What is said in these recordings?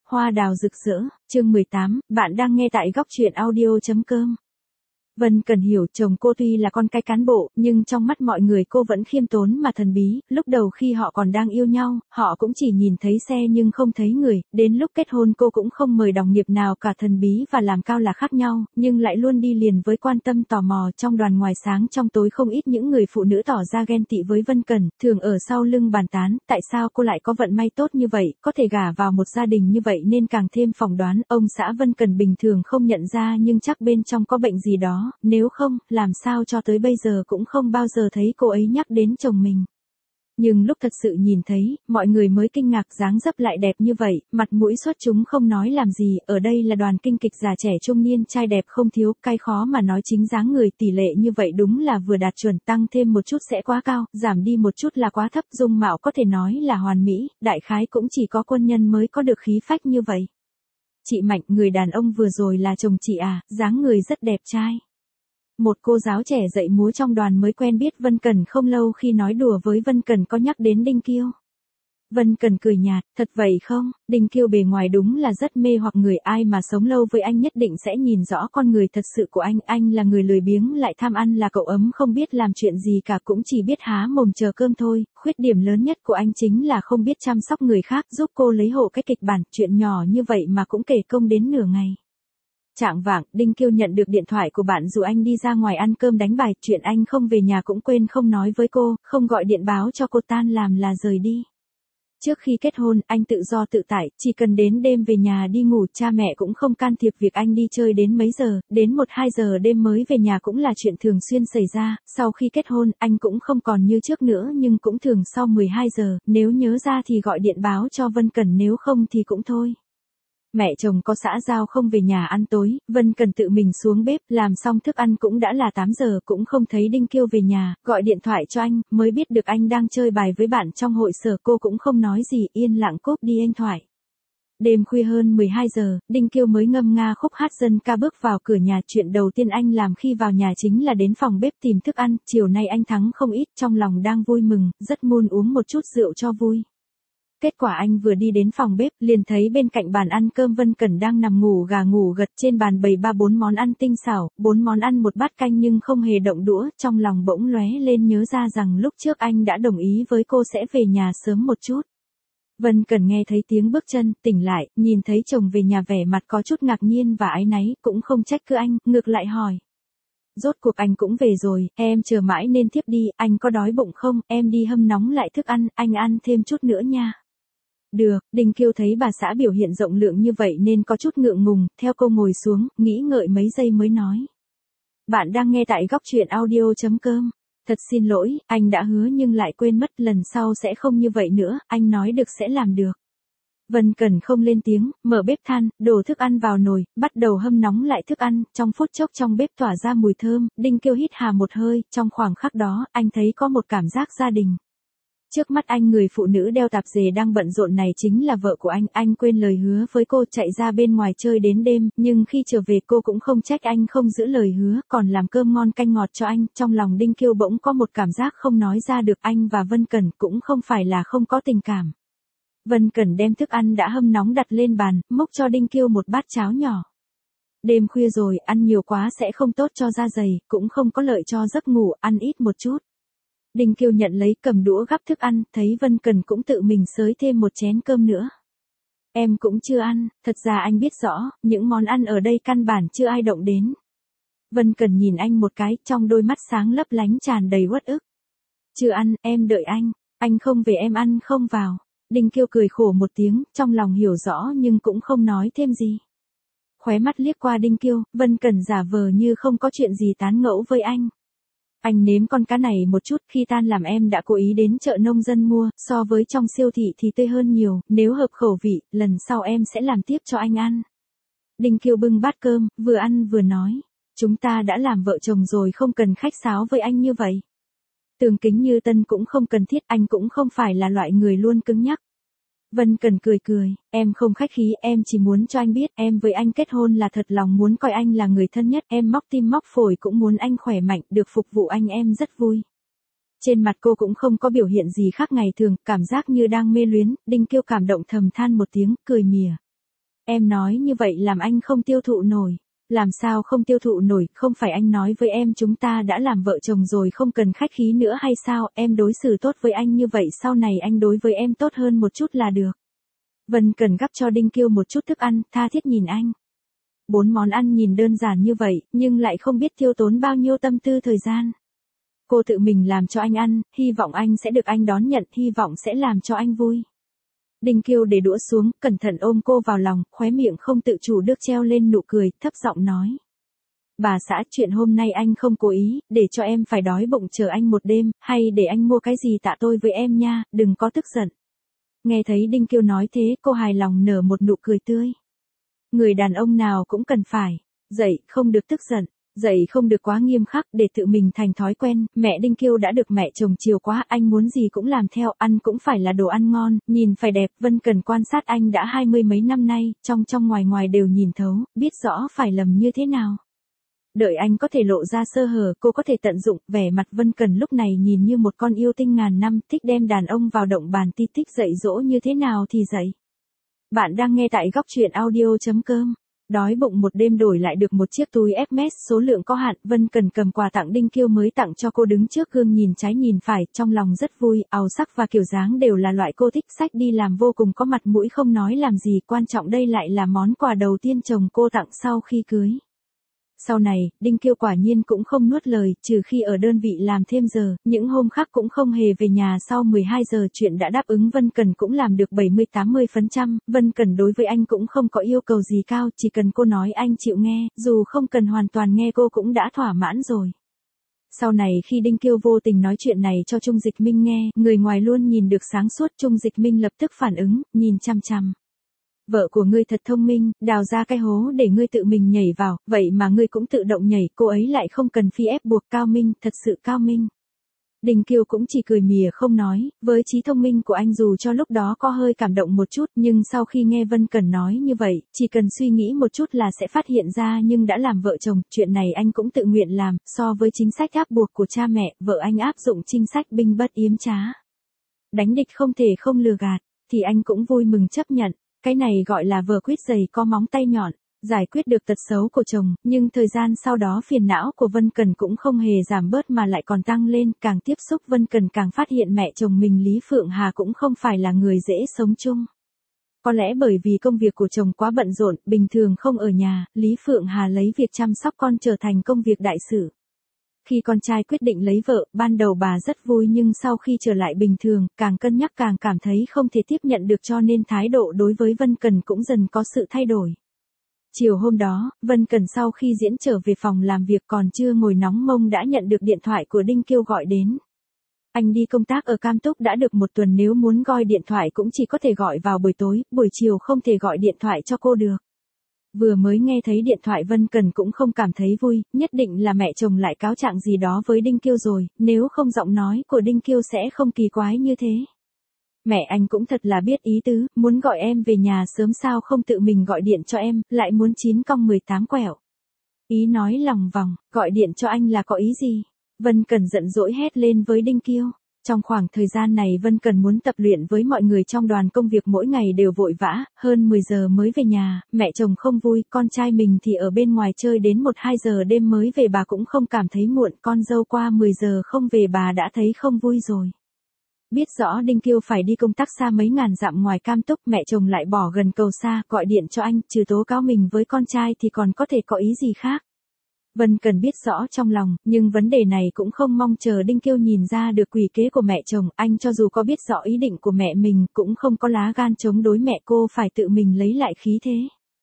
Hoa đào rực rỡ, chương 18, bạn đang nghe tại góc truyện audio.com. Vân Cần hiểu chồng cô tuy là con cái cán bộ, nhưng trong mắt mọi người cô vẫn khiêm tốn mà thần bí, lúc đầu khi họ còn đang yêu nhau, họ cũng chỉ nhìn thấy xe nhưng không thấy người, đến lúc kết hôn cô cũng không mời đồng nghiệp nào cả, thần bí và làm cao là khác nhau, nhưng lại luôn đi liền với quan tâm tò mò, trong đoàn ngoài sáng trong tối không ít những người phụ nữ tỏ ra ghen tị với Vân Cần, thường ở sau lưng bàn tán, tại sao cô lại có vận may tốt như vậy, có thể gả vào một gia đình như vậy nên càng thêm phỏng đoán, ông xã Vân Cần bình thường không nhận ra nhưng chắc bên trong có bệnh gì đó. Nếu không, làm sao cho tới bây giờ cũng không bao giờ thấy cô ấy nhắc đến chồng mình. Nhưng lúc thật sự nhìn thấy, mọi người mới kinh ngạc dáng dấp lại đẹp như vậy, mặt mũi xuất chúng không nói làm gì, ở đây là đoàn kinh kịch già trẻ trung niên trai đẹp không thiếu, cái khó mà nói chính dáng người tỷ lệ như vậy đúng là vừa đạt chuẩn, tăng thêm một chút sẽ quá cao, giảm đi một chút là quá thấp, dung mạo có thể nói là hoàn mỹ, đại khái cũng chỉ có quân nhân mới có được khí phách như vậy. Chị Mạnh, người đàn ông vừa rồi là chồng chị à, dáng người rất đẹp trai. Một cô giáo trẻ dạy múa trong đoàn mới quen biết Vân Cần không lâu khi nói đùa với Vân Cần có nhắc đến Đinh Kiêu. Vân Cần cười nhạt, thật vậy không, Đinh Kiêu bề ngoài đúng là rất mê hoặc người, ai mà sống lâu với anh nhất định sẽ nhìn rõ con người thật sự của anh là người lười biếng lại tham ăn, là cậu ấm không biết làm chuyện gì cả, cũng chỉ biết há mồm chờ cơm thôi, khuyết điểm lớn nhất của anh chính là không biết chăm sóc người khác, giúp cô lấy hộ cái kịch bản, chuyện nhỏ như vậy mà cũng kể công đến nửa ngày. Chạng vạng, Đinh Kiêu nhận được điện thoại của bạn dù anh đi ra ngoài ăn cơm đánh bài, chuyện anh không về nhà cũng quên không nói với cô, không gọi điện báo cho cô, tan làm là rời đi. Trước khi kết hôn, anh tự do tự tại, chỉ cần đến đêm về nhà đi ngủ, cha mẹ cũng không can thiệp việc anh đi chơi đến mấy giờ, đến 1-2 giờ đêm mới về nhà cũng là chuyện thường xuyên xảy ra. Sau khi kết hôn, anh cũng không còn như trước nữa nhưng cũng thường sau 12 giờ, nếu nhớ ra thì gọi điện báo cho Vân Cần, nếu không thì cũng thôi. Mẹ chồng có xã giao không về nhà ăn tối, Vân Cần tự mình xuống bếp, làm xong thức ăn cũng đã là 8 giờ, cũng không thấy Đinh Kiêu về nhà, gọi điện thoại cho anh, mới biết được anh đang chơi bài với bạn trong hội sở, cô cũng không nói gì, yên lặng cúp đi anh thoại. Đêm khuya hơn 12 giờ, Đinh Kiêu mới ngâm nga khúc hát dân ca bước vào cửa nhà, chuyện đầu tiên anh làm khi vào nhà chính là đến phòng bếp tìm thức ăn, chiều nay anh thắng không ít, trong lòng đang vui mừng, rất muốn uống một chút rượu cho vui. Kết quả anh vừa đi đến phòng bếp, liền thấy bên cạnh bàn ăn cơm Vân Cần đang nằm ngủ gà ngủ gật, trên bàn bày 3-4 món ăn tinh xảo, 4 món ăn một bát canh nhưng không hề động đũa, trong lòng bỗng lóe lên nhớ ra rằng lúc trước anh đã đồng ý với cô sẽ về nhà sớm một chút. Vân Cần nghe thấy tiếng bước chân, tỉnh lại, nhìn thấy chồng về nhà vẻ mặt có chút ngạc nhiên và áy náy, cũng không trách cứ anh, ngược lại hỏi. Rốt cuộc anh cũng về rồi, em chờ mãi nên tiếp đi, anh có đói bụng không, em đi hâm nóng lại thức ăn, anh ăn thêm chút nữa nha. Được, Đinh Kiêu thấy bà xã biểu hiện rộng lượng như vậy nên có chút ngượng ngùng, theo cô ngồi xuống, nghĩ ngợi mấy giây mới nói. Bạn đang nghe tại góc truyện audio.com. Thật xin lỗi, anh đã hứa nhưng lại quên mất, lần sau sẽ không như vậy nữa, anh nói được sẽ làm được. Vân Cần không lên tiếng, mở bếp than, đổ thức ăn vào nồi, bắt đầu hâm nóng lại thức ăn, trong phút chốc trong bếp tỏa ra mùi thơm, Đinh Kiêu hít hà một hơi, trong khoảng khắc đó, anh thấy có một cảm giác gia đình. Trước mắt anh, người phụ nữ đeo tạp dề đang bận rộn này chính là vợ của anh quên lời hứa với cô, chạy ra bên ngoài chơi đến đêm, nhưng khi trở về cô cũng không trách anh không giữ lời hứa, còn làm cơm ngon canh ngọt cho anh, trong lòng Đinh Kiêu bỗng có một cảm giác không nói ra được, anh và Vân Cần cũng không phải là không có tình cảm. Vân Cần đem thức ăn đã hâm nóng đặt lên bàn, múc cho Đinh Kiêu một bát cháo nhỏ. Đêm khuya rồi, ăn nhiều quá sẽ không tốt cho da dày, cũng không có lợi cho giấc ngủ, ăn ít một chút. Đinh Kiêu nhận lấy, cầm đũa gắp thức ăn, thấy Vân Cần cũng tự mình xới thêm một chén cơm nữa. Em cũng chưa ăn, thật ra anh biết rõ, những món ăn ở đây căn bản chưa ai động đến. Vân Cần nhìn anh một cái, trong đôi mắt sáng lấp lánh tràn đầy uất ức. Chưa ăn, em đợi anh không về em ăn không vào. Đinh Kiêu cười khổ một tiếng, trong lòng hiểu rõ nhưng cũng không nói thêm gì. Khóe mắt liếc qua Đinh Kiêu, Vân Cần giả vờ như không có chuyện gì tán ngẫu với anh. Anh nếm con cá này một chút, khi tan làm em đã cố ý đến chợ nông dân mua, so với trong siêu thị thì tươi hơn nhiều, nếu hợp khẩu vị, lần sau em sẽ làm tiếp cho anh ăn. Đinh Kiêu bưng bát cơm, vừa ăn vừa nói, chúng ta đã làm vợ chồng rồi, không cần khách sáo với anh như vậy. Tường kính như tân cũng không cần thiết, anh cũng không phải là loại người luôn cứng nhắc. Vân Cần cười cười, em không khách khí, em chỉ muốn cho anh biết, em với anh kết hôn là thật lòng muốn coi anh là người thân nhất, em móc tim móc phổi cũng muốn anh khỏe mạnh, được phục vụ anh em rất vui. Trên mặt cô cũng không có biểu hiện gì khác ngày thường, cảm giác như đang mê luyến, Đinh Kiêu cảm động thầm than một tiếng, cười mỉa. Em nói như vậy làm anh không tiêu thụ nổi. Làm sao không tiêu thụ nổi, không phải anh nói với em chúng ta đã làm vợ chồng rồi không cần khách khí nữa hay sao, em đối xử tốt với anh như vậy sau này anh đối với em tốt hơn một chút là được. Vân Cần gắp cho Đinh Kiêu một chút thức ăn, tha thiết nhìn anh. 4 món ăn nhìn đơn giản như vậy, nhưng lại không biết tiêu tốn bao nhiêu tâm tư thời gian. Cô tự mình làm cho anh ăn, hy vọng anh sẽ được anh đón nhận, hy vọng sẽ làm cho anh vui. Đinh Kiêu để đũa xuống, cẩn thận ôm cô vào lòng, khóe miệng không tự chủ được treo lên nụ cười, thấp giọng nói. Bà xã, chuyện hôm nay anh không cố ý, để cho em phải đói bụng chờ anh một đêm, hay để anh mua cái gì tạ tôi với em nha, đừng có tức giận. Nghe thấy Đinh Kiêu nói thế, cô hài lòng nở một nụ cười tươi. Người đàn ông nào cũng cần phải dậy, không được tức giận. Dậy không được quá nghiêm khắc để tự mình thành thói quen, mẹ Đinh Kiêu đã được mẹ chồng chiều quá, anh muốn gì cũng làm theo, ăn cũng phải là đồ ăn ngon, nhìn phải đẹp, Vân Cần quan sát anh đã 20 mấy năm nay, trong ngoài ngoài đều nhìn thấu, biết rõ phải lầm như thế nào. Đợi anh có thể lộ ra sơ hở, cô có thể tận dụng, vẻ mặt Vân Cần lúc này nhìn như một con yêu tinh ngàn năm, thích đem đàn ông vào động bàn ti tích dạy dỗ như thế nào thì dạy. Bạn đang nghe tại góc truyện audio.com. Đói bụng một đêm đổi lại được một chiếc túi Hermes số lượng có hạn, Vân Cần cầm quà tặng Đinh Kiêu mới tặng cho cô đứng trước gương nhìn trái nhìn phải, trong lòng rất vui, màu sắc và kiểu dáng đều là loại cô thích, xách đi làm vô cùng có mặt mũi không nói làm gì, quan trọng đây lại là món quà đầu tiên chồng cô tặng sau khi cưới. Sau này, Đinh Kiêu quả nhiên cũng không nuốt lời, trừ khi ở đơn vị làm thêm giờ, những hôm khác cũng không hề về nhà sau 12 giờ, chuyện đã đáp ứng Vân Cần cũng làm được 70-80%, Vân Cần đối với anh cũng không có yêu cầu gì cao, chỉ cần cô nói anh chịu nghe, dù không cần hoàn toàn nghe cô cũng đã thỏa mãn rồi. Sau này khi Đinh Kiêu vô tình nói chuyện này cho Trung Dịch Minh nghe, người ngoài luôn nhìn được sáng suốt, Trung Dịch Minh lập tức phản ứng, nhìn chăm chăm. Vợ của ngươi thật thông minh, đào ra cái hố để ngươi tự mình nhảy vào, vậy mà ngươi cũng tự động nhảy, cô ấy lại không cần phi ép buộc, cao minh, thật sự cao minh. Đinh Kiêu cũng chỉ cười mỉa không nói, với trí thông minh của anh dù cho lúc đó có hơi cảm động một chút, nhưng sau khi nghe Vân Cần nói như vậy, chỉ cần suy nghĩ một chút là sẽ phát hiện ra, nhưng đã làm vợ chồng, chuyện này anh cũng tự nguyện làm, so với chính sách áp buộc của cha mẹ, vợ anh áp dụng chính sách binh bất yếm trá. Đánh địch không thể không lừa gạt, thì anh cũng vui mừng chấp nhận. Cái này gọi là vợ quyết giày có móng tay nhọn, giải quyết được tật xấu của chồng, nhưng thời gian sau đó phiền não của Vân Cần cũng không hề giảm bớt mà lại còn tăng lên, càng tiếp xúc Vân Cần càng phát hiện mẹ chồng mình Lý Phượng Hà cũng không phải là người dễ sống chung. Có lẽ bởi vì công việc của chồng quá bận rộn, bình thường không ở nhà, Lý Phượng Hà lấy việc chăm sóc con trở thành công việc đại sự. Khi con trai quyết định lấy vợ, ban đầu bà rất vui nhưng sau khi trở lại bình thường, càng cân nhắc càng cảm thấy không thể tiếp nhận được cho nên thái độ đối với Vân Cần cũng dần có sự thay đổi. Chiều hôm đó, Vân Cần sau khi diễn trở về phòng làm việc còn chưa ngồi nóng mông đã nhận được điện thoại của Đinh Kiêu gọi đến. Anh đi công tác ở Cam Túc đã được một tuần, nếu muốn gọi điện thoại cũng chỉ có thể gọi vào buổi tối, buổi chiều không thể gọi điện thoại cho cô được. Vừa mới nghe thấy điện thoại Vân Cần cũng không cảm thấy vui, nhất định là mẹ chồng lại cáo trạng gì đó với Đinh Kiêu rồi, nếu không giọng nói của Đinh Kiêu sẽ không kỳ quái như thế. Mẹ anh cũng thật là biết ý tứ, muốn gọi em về nhà sớm sao không tự mình gọi điện cho em, lại muốn 9-18 quẹo. Ý nói lòng vòng, gọi điện cho anh là có ý gì? Vân Cần giận dỗi hét lên với Đinh Kiêu. Trong khoảng thời gian này Vân Cần muốn tập luyện với mọi người trong đoàn, công việc mỗi ngày đều vội vã, hơn 10 giờ mới về nhà, mẹ chồng không vui, con trai mình thì ở bên ngoài chơi đến 1-2 giờ đêm mới về, bà cũng không cảm thấy muộn, con dâu qua 10 giờ không về bà đã thấy không vui rồi. Biết rõ Đinh Kiêu phải đi công tác xa mấy ngàn dặm ngoài Cam Túc, mẹ chồng lại bỏ gần cầu xa, gọi điện cho anh, trừ tố cáo mình với con trai thì còn có thể có ý gì khác. Vân Cần biết rõ trong lòng, nhưng vấn đề này cũng không mong chờ Đinh Kiêu nhìn ra được quỷ kế của mẹ chồng, anh cho dù có biết rõ ý định của mẹ mình, cũng không có lá gan chống đối mẹ cô, phải tự mình lấy lại khí thế.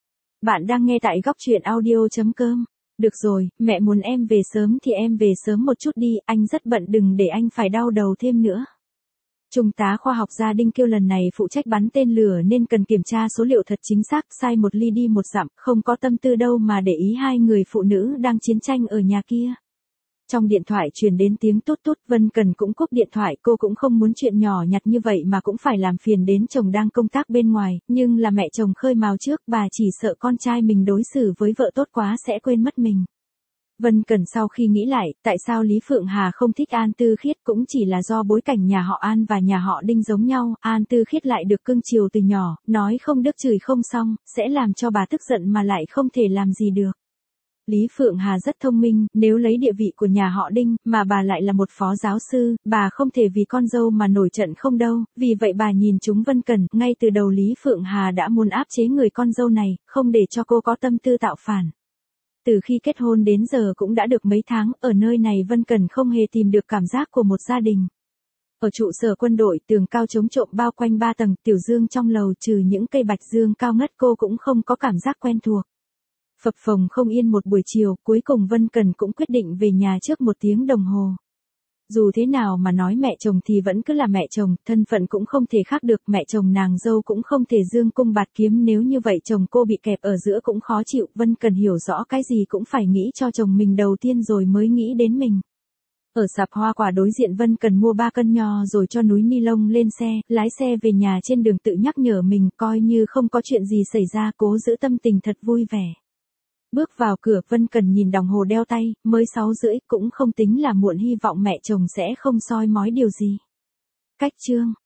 Bạn đang nghe tại góc truyện audio.com. Được rồi, mẹ muốn em về sớm thì em về sớm một chút đi, anh rất bận, đừng để anh phải đau đầu thêm nữa. Trung tá khoa học gia Đinh Kiêu lần này phụ trách bắn tên lửa nên cần kiểm tra số liệu thật chính xác, sai một ly đi một dặm, không có tâm tư đâu mà để ý hai người phụ nữ đang chiến tranh ở nhà kia. Trong điện thoại truyền đến tiếng tút tút, Vân Cần cũng cúp điện thoại, cô cũng không muốn chuyện nhỏ nhặt như vậy mà cũng phải làm phiền đến chồng đang công tác bên ngoài, nhưng là mẹ chồng khơi mào trước, bà chỉ sợ con trai mình đối xử với vợ tốt quá sẽ quên mất mình. Vân Cẩn sau khi nghĩ lại, tại sao Lý Phượng Hà không thích An Tư Khiết cũng chỉ là do bối cảnh nhà họ An và nhà họ Đinh giống nhau, An Tư Khiết lại được cưng chiều từ nhỏ, nói không đức chửi không xong, sẽ làm cho bà tức giận mà lại không thể làm gì được. Lý Phượng Hà rất thông minh, nếu lấy địa vị của nhà họ Đinh, mà bà lại là một phó giáo sư, bà không thể vì con dâu mà nổi trận không đâu, vì vậy bà nhìn chúng Vân Cẩn, ngay từ đầu Lý Phượng Hà đã muốn áp chế người con dâu này, không để cho cô có tâm tư tạo phản. Từ khi kết hôn đến giờ cũng đã được mấy tháng, ở nơi này Vân Cẩn không hề tìm được cảm giác của một gia đình. Ở trụ sở quân đội, tường cao chống trộm bao quanh 3 tầng, Tiểu Dương trong lầu trừ những cây bạch dương cao ngất cô cũng không có cảm giác quen thuộc. Phập phồng không yên một buổi chiều, cuối cùng Vân Cẩn cũng quyết định về nhà trước 1 tiếng đồng hồ. Dù thế nào mà nói mẹ chồng thì vẫn cứ là mẹ chồng, thân phận cũng không thể khác được, mẹ chồng nàng dâu cũng không thể dương cung bạt kiếm, nếu như vậy chồng cô bị kẹp ở giữa cũng khó chịu, Vân Cẩn hiểu rõ cái gì cũng phải nghĩ cho chồng mình đầu tiên rồi mới nghĩ đến mình. Ở sạp hoa quả đối diện Vân Cẩn mua 3 cân nho rồi cho núi ni lông lên xe, lái xe về nhà, trên đường tự nhắc nhở mình coi như không có chuyện gì xảy ra, cố giữ tâm tình thật vui vẻ. Bước vào cửa, Vân Cẩn nhìn đồng hồ đeo tay, mới 6:30, cũng không tính là muộn, hy vọng mẹ chồng sẽ không soi mói điều gì. Cách chương